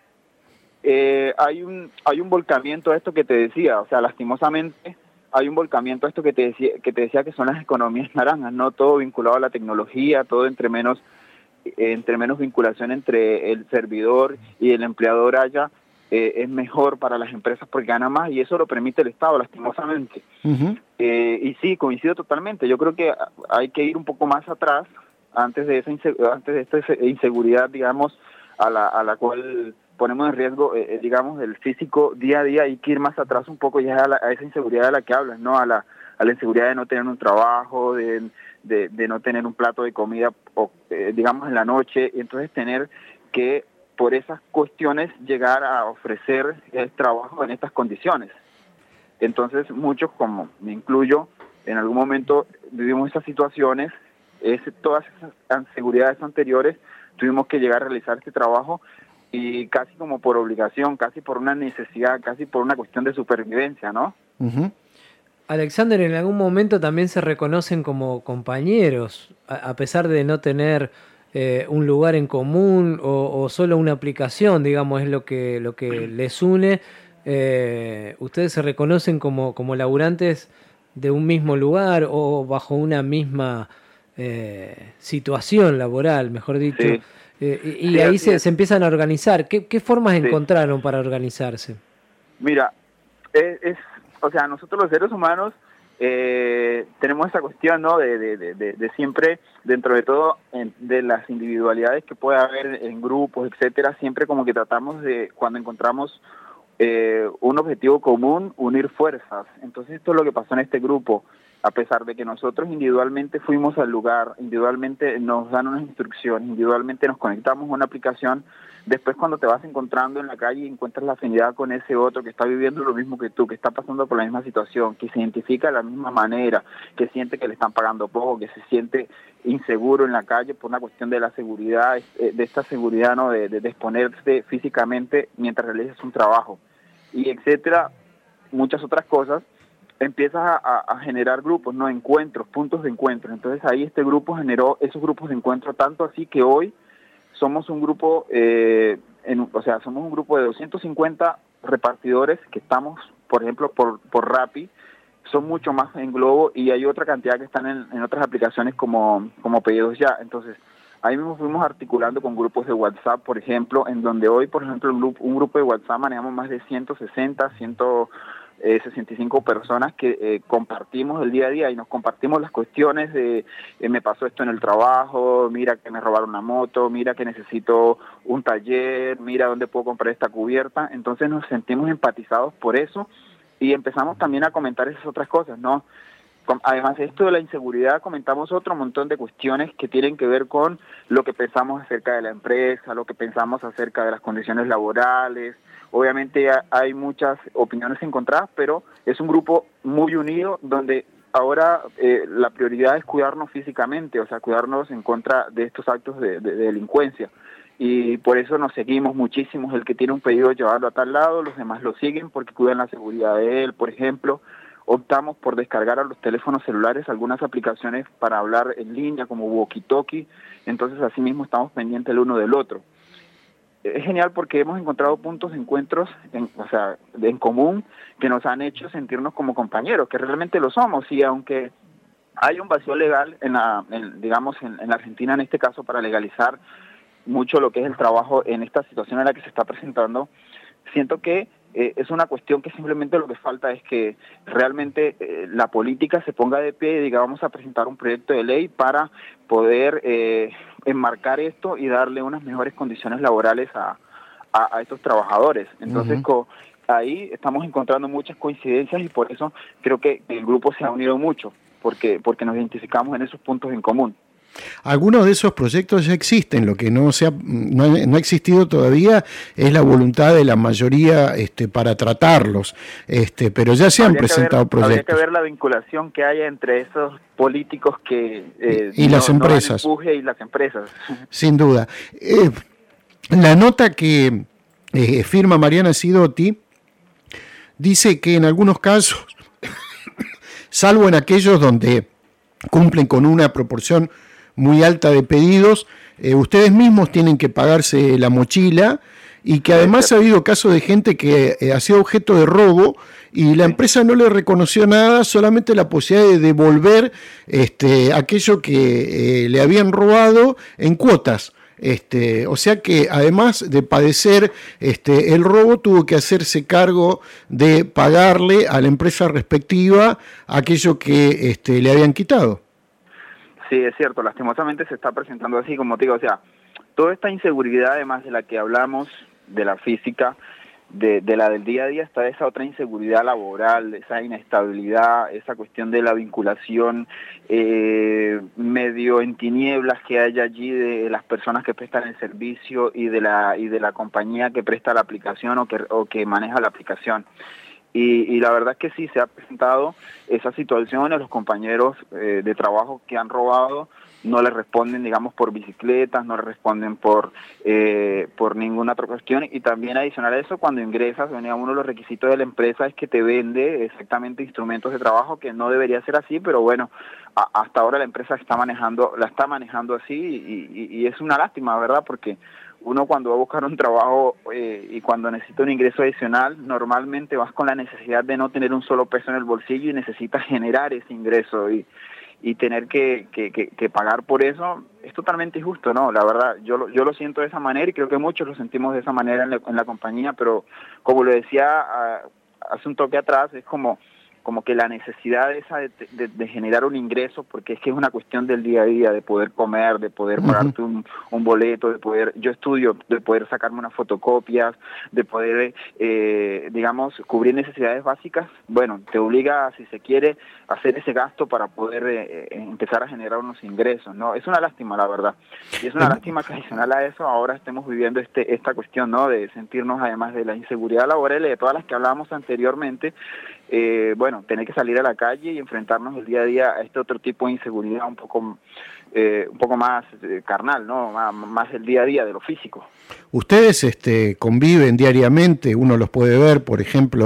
hay un volcamiento a esto que te decía, o sea, lastimosamente hay un volcamiento a esto que te decía que son las economías naranjas, no todo vinculado a la tecnología, todo entre menos vinculación entre el servidor y el empleador haya, es mejor para las empresas porque gana más y eso lo permite el Estado, lastimosamente. Y sí, coincido totalmente. Yo creo que hay que ir un poco más atrás antes de esta inseguridad, digamos, a la cual ponemos en riesgo, digamos, el físico día a día. Hay que ir más atrás un poco ya a esa inseguridad de la que hablas, ¿no? A la inseguridad de no tener un trabajo, de no tener un plato de comida, digamos, en la noche, y entonces tener que, por esas cuestiones, llegar a ofrecer el trabajo en estas condiciones. Entonces, muchos, como me incluyo, en algún momento vivimos esas situaciones, todas esas inseguridades anteriores, tuvimos que llegar a realizar este trabajo y casi como por obligación, casi por una necesidad, casi por una cuestión de supervivencia, ¿no? Alexander, en algún momento también se reconocen como compañeros, a pesar de no tener un lugar en común o solo una aplicación, digamos, es lo que les une. Ustedes se reconocen como laburantes de un mismo lugar o bajo una misma situación laboral, mejor dicho. Sí. Y sí, ahí se empiezan a organizar. ¿Qué formas encontraron para organizarse? Mira, o sea, nosotros los seres humanos tenemos esa cuestión, ¿no? De siempre, dentro de todo, de las individualidades que puede haber en grupos, etcétera, siempre como que tratamos de, cuando encontramos un objetivo común, unir fuerzas. Entonces esto es lo que pasó en este grupo. A pesar de que nosotros individualmente fuimos al lugar, individualmente nos dan unas instrucciones, individualmente nos conectamos a una aplicación, después cuando te vas encontrando en la calle y encuentras la afinidad con ese otro que está viviendo lo mismo que tú, que está pasando por la misma situación, que se identifica de la misma manera, que siente que le están pagando poco, que se siente inseguro en la calle por una cuestión de la seguridad, de esta seguridad, ¿no? de exponerse físicamente mientras realizas un trabajo, y etcétera, muchas otras cosas. Empiezas a generar grupos, no encuentros, puntos de encuentro. Entonces ahí este grupo generó esos grupos de encuentro, tanto así que hoy somos un grupo, somos un grupo de 250 repartidores que estamos, por ejemplo, por Rappi, son mucho más en Globo, y hay otra cantidad que están en otras aplicaciones como Pedidos Ya. Entonces, ahí mismo fuimos articulando con grupos de WhatsApp, por ejemplo, en donde hoy, por ejemplo, un grupo de WhatsApp manejamos más de 160, 165 personas que compartimos el día a día y nos compartimos las cuestiones de me pasó esto en el trabajo, mira que me robaron una moto, mira que necesito un taller, mira dónde puedo comprar esta cubierta. Entonces nos sentimos empatizados por eso y empezamos también a comentar esas otras cosas, ¿no? Además de esto de la inseguridad, comentamos otro montón de cuestiones que tienen que ver con lo que pensamos acerca de la empresa, lo que pensamos acerca de las condiciones laborales. Obviamente hay muchas opiniones encontradas, pero es un grupo muy unido donde ahora la prioridad es cuidarnos físicamente, o sea, cuidarnos en contra de estos actos de delincuencia. Y por eso nos seguimos muchísimo. El que tiene un pedido, llevarlo a tal lado, los demás lo siguen porque cuidan la seguridad de él, por ejemplo. Optamos por descargar a los teléfonos celulares algunas aplicaciones para hablar en línea como Walkie-Talkie, entonces así mismo estamos pendientes el uno del otro. Es genial porque hemos encontrado puntos de encuentros en común que nos han hecho sentirnos como compañeros, que realmente lo somos, y aunque hay un vacío legal en la Argentina en este caso para legalizar mucho lo que es el trabajo en esta situación en la que se está presentando, siento que es una cuestión que simplemente lo que falta es que realmente la política se ponga de pie y diga vamos a presentar un proyecto de ley para poder enmarcar esto y darle unas mejores condiciones laborales a estos trabajadores. Entonces ahí estamos encontrando muchas coincidencias y por eso creo que el grupo se ha unido mucho, porque nos identificamos en esos puntos en común. Algunos de esos proyectos ya existen, lo que no ha existido todavía es la voluntad de la mayoría para tratarlos, pero ya se han presentado proyectos. Habría que ver la vinculación que haya entre esos políticos que y las empresas. Y las empresas. Sin duda. La nota que firma Mariana Sidotti dice que en algunos casos, salvo en aquellos donde cumplen con una proporción muy alta de pedidos, ustedes mismos tienen que pagarse la mochila, y que además ha habido casos de gente que ha sido objeto de robo y la empresa no le reconoció nada, solamente la posibilidad de devolver aquello que le habían robado en cuotas. O sea que además de padecer el robo, tuvo que hacerse cargo de pagarle a la empresa respectiva aquello que le habían quitado. Sí, es cierto, lastimosamente se está presentando así, como te digo, o sea, toda esta inseguridad, además de la que hablamos, de la física, de la del día a día, está esa otra inseguridad laboral, esa inestabilidad, esa cuestión de la vinculación medio en tinieblas que hay allí de las personas que prestan el servicio y de la compañía que presta la aplicación o que maneja la aplicación. Y la verdad es que sí, se ha presentado esa situación, a los compañeros de trabajo que han robado no le responden, digamos, por bicicletas, no le responden por ninguna otra cuestión. Y también adicional a eso, cuando ingresas, uno de los requisitos de la empresa es que te vende exactamente instrumentos de trabajo, que no debería ser así, pero bueno, hasta ahora la empresa la está manejando así y es una lástima, ¿verdad? Porque uno cuando va a buscar un trabajo y cuando necesita un ingreso adicional, normalmente vas con la necesidad de no tener un solo peso en el bolsillo y necesitas generar ese ingreso y tener que pagar por eso es totalmente injusto, ¿no? La verdad, yo lo siento de esa manera y creo que muchos lo sentimos de esa manera en la compañía, pero como lo decía hace un toque atrás, es como que la necesidad esa de generar un ingreso, porque es que es una cuestión del día a día, de poder comer, de poder pagarte un boleto, yo estudio, de poder sacarme unas fotocopias, de poder, digamos, cubrir necesidades básicas, bueno, te obliga, si se quiere, a hacer ese gasto para poder empezar a generar unos ingresos, ¿no? Es una lástima, la verdad, y es una lástima que adicional a eso ahora estemos viviendo esta cuestión, ¿no? De sentirnos, además de la inseguridad laboral y de todas las que hablábamos anteriormente, bueno, tener que salir a la calle y enfrentarnos el día a día a este otro tipo de inseguridad un poco más carnal, ¿no? Más el día a día de lo físico. Ustedes conviven diariamente, uno los puede ver, por ejemplo,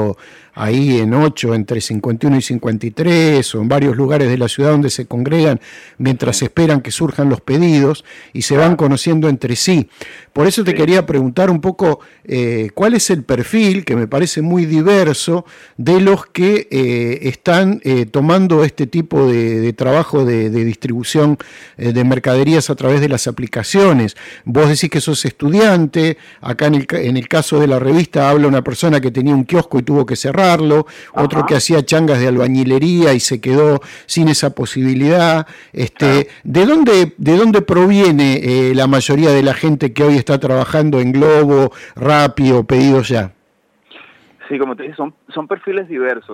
ahí en 8, entre 51 y 53, o en varios lugares de la ciudad donde se congregan mientras esperan que surjan los pedidos y se van conociendo entre sí. Por eso te quería preguntar un poco cuál es el perfil, que me parece muy diverso, de los que están tomando este tipo de trabajo de distribución de mercaderías a través de las aplicaciones. Vos decís que sos estudiante, acá en el caso de la revista habla una persona que tenía un kiosco y tuvo que cerrarlo, otro que hacía changas de albañilería y se quedó sin esa posibilidad. ¿De dónde proviene la mayoría de la gente que hoy está trabajando en Globo, Rappi o Pedidos Ya? Sí, como te dije, son perfiles diversos.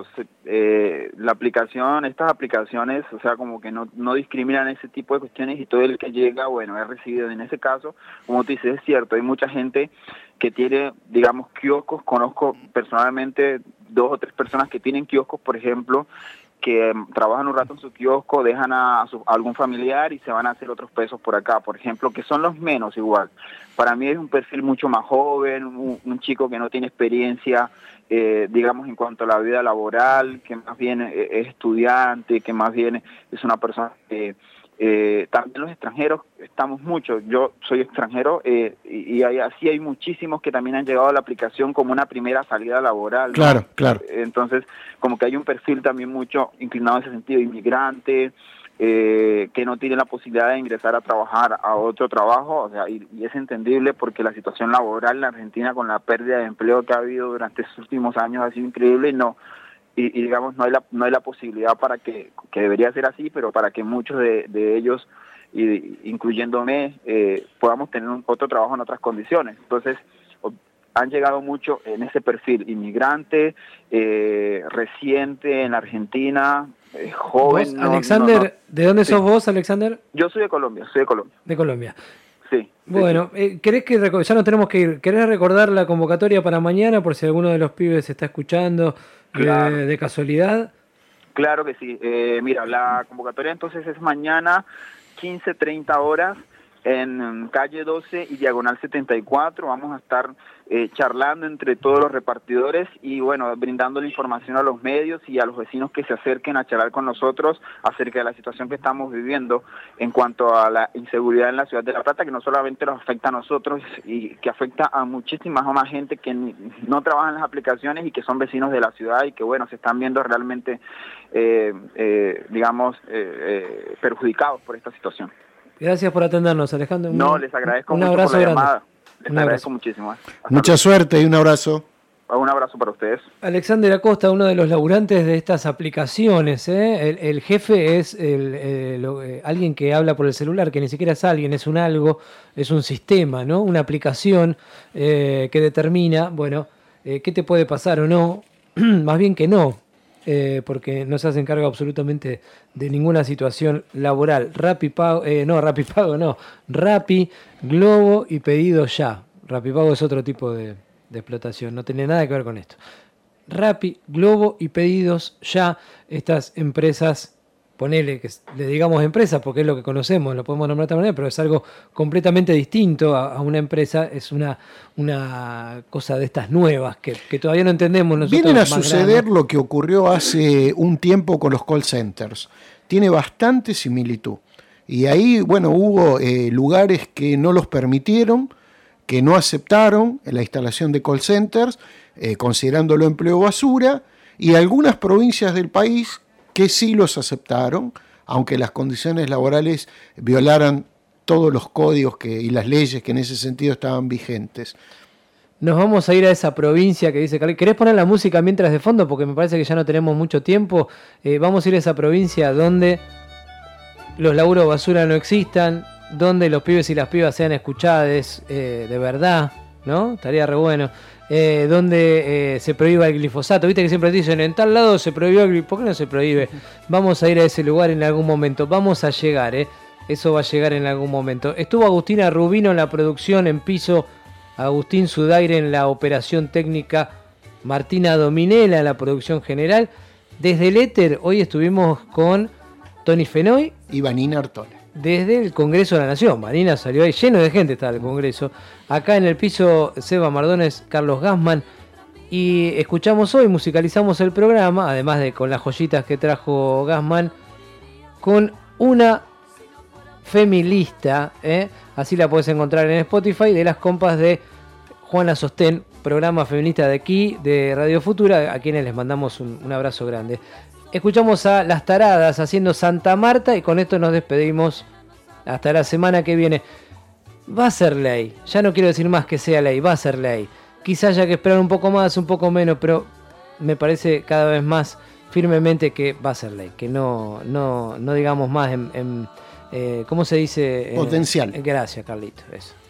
Estas aplicaciones, o sea, como que no discriminan ese tipo de cuestiones y todo el que llega, bueno, es recibido. En ese caso, como tú dices, es cierto, hay mucha gente que tiene, digamos, kioscos. Conozco personalmente 2 o 3 personas que tienen kioscos, por ejemplo, que trabajan un rato en su kiosco, dejan a algún familiar y se van a hacer otros pesos por acá, por ejemplo, que son los menos igual. Para mí es un perfil mucho más joven, un chico que no tiene experiencia, digamos, en cuanto a la vida laboral, que más bien es estudiante, que más bien es una persona que... también los extranjeros estamos muchos, yo soy extranjero y así hay muchísimos que también han llegado a la aplicación como una primera salida laboral, ¿no? Claro, claro. Entonces, como que hay un perfil también mucho inclinado en ese sentido, inmigrante, que no tiene la posibilidad de ingresar a trabajar a otro trabajo, o sea, y es entendible porque la situación laboral en la Argentina con la pérdida de empleo que ha habido durante estos últimos años ha sido increíble y digamos no hay la posibilidad para que debería ser así, pero para que muchos de ellos, incluyéndome, podamos tener otro trabajo en otras condiciones. Entonces han llegado mucho en ese perfil inmigrante, reciente en la Argentina, joven. ¿Vos, Alexander, ¿de dónde sos vos, Alexander? Yo soy de Colombia, De Colombia. Sí. Bueno, ¿querés que ya nos tenemos que ir? ¿Querés recordar la convocatoria para mañana por si alguno de los pibes está escuchando de casualidad? Claro que sí. Mira, la convocatoria entonces es mañana 15:30 horas en calle 12 y diagonal 74. Vamos a estar charlando entre todos los repartidores y bueno, brindando la información a los medios y a los vecinos que se acerquen a charlar con nosotros acerca de la situación que estamos viviendo en cuanto a la inseguridad en la ciudad de La Plata, que no solamente nos afecta a nosotros y que afecta a muchísimas más gente que no trabaja en las aplicaciones y que son vecinos de la ciudad y que bueno, se están viendo realmente perjudicados por esta situación. Gracias por atendernos, Alejandro. No, les agradezco mucho por la llamada. Les agradezco muchísimo. Mucha suerte y un abrazo. Un abrazo para ustedes. Alexander Acosta, uno de los laburantes de estas aplicaciones. El jefe es alguien que habla por el celular, que ni siquiera es alguien, es un algo, es un sistema, ¿no? Una aplicación que determina, bueno, qué te puede pasar o no. Más bien que no, porque no se hacen cargo absolutamente de ninguna situación laboral. Rappi, Globo y Pedidos Ya. Rappi Pago es otro tipo de explotación, no tiene nada que ver con esto. Rappi, Globo y Pedidos Ya, estas empresas, ponele que le digamos empresas porque es lo que conocemos, lo podemos nombrar de esta manera, pero es algo completamente distinto a una empresa, es una cosa de estas nuevas que todavía no entendemos nosotros. Vienen a suceder lo que ocurrió hace un tiempo con los call centers. Tiene bastante similitud. Y ahí, bueno, hubo lugares que no los permitieron, que no aceptaron la instalación de call centers, considerándolo empleo basura, y algunas provincias del país que sí los aceptaron, aunque las condiciones laborales violaran todos los códigos y las leyes que en ese sentido estaban vigentes. Nos vamos a ir a esa provincia que dice Carly. ¿Querés poner la música mientras de fondo? Porque me parece que ya no tenemos mucho tiempo. Vamos a ir a esa provincia donde los laburos basura no existan, donde los pibes y las pibas sean escuchadas de verdad, ¿no? Estaría re bueno. Donde se prohíba el glifosato. Viste que siempre dicen, en tal lado se prohibió el glifosato. ¿Por qué no se prohíbe? Vamos a ir a ese lugar en algún momento. Vamos a llegar, Eso va a llegar en algún momento. Estuvo Agustina Rubino en la producción, en piso. Agustín Sudaire en la operación técnica. Martina Dominela en la producción general. Desde el éter, hoy estuvimos con Tony Fenoy y Vanina Artola. Desde el Congreso de la Nación. Vanina salió ahí, lleno de gente está el Congreso. Acá en el piso, Seba Mardones, Carlos Gassman. Y escuchamos hoy, musicalizamos el programa, además de con las joyitas que trajo Gassman, con una femilista, así la puedes encontrar en Spotify, de las compas de Juana Sostén, programa feminista de aquí, de Radio Futura, a quienes les mandamos un abrazo grande. Escuchamos a Las Taradas haciendo Santa Marta y con esto nos despedimos hasta la semana que viene. Va a ser ley, ya no quiero decir más que sea ley, va a ser ley. Quizás haya que esperar un poco más, un poco menos, pero me parece cada vez más firmemente que va a ser ley, que no digamos más ¿cómo se dice? Potencial. Gracias, Carlito, eso.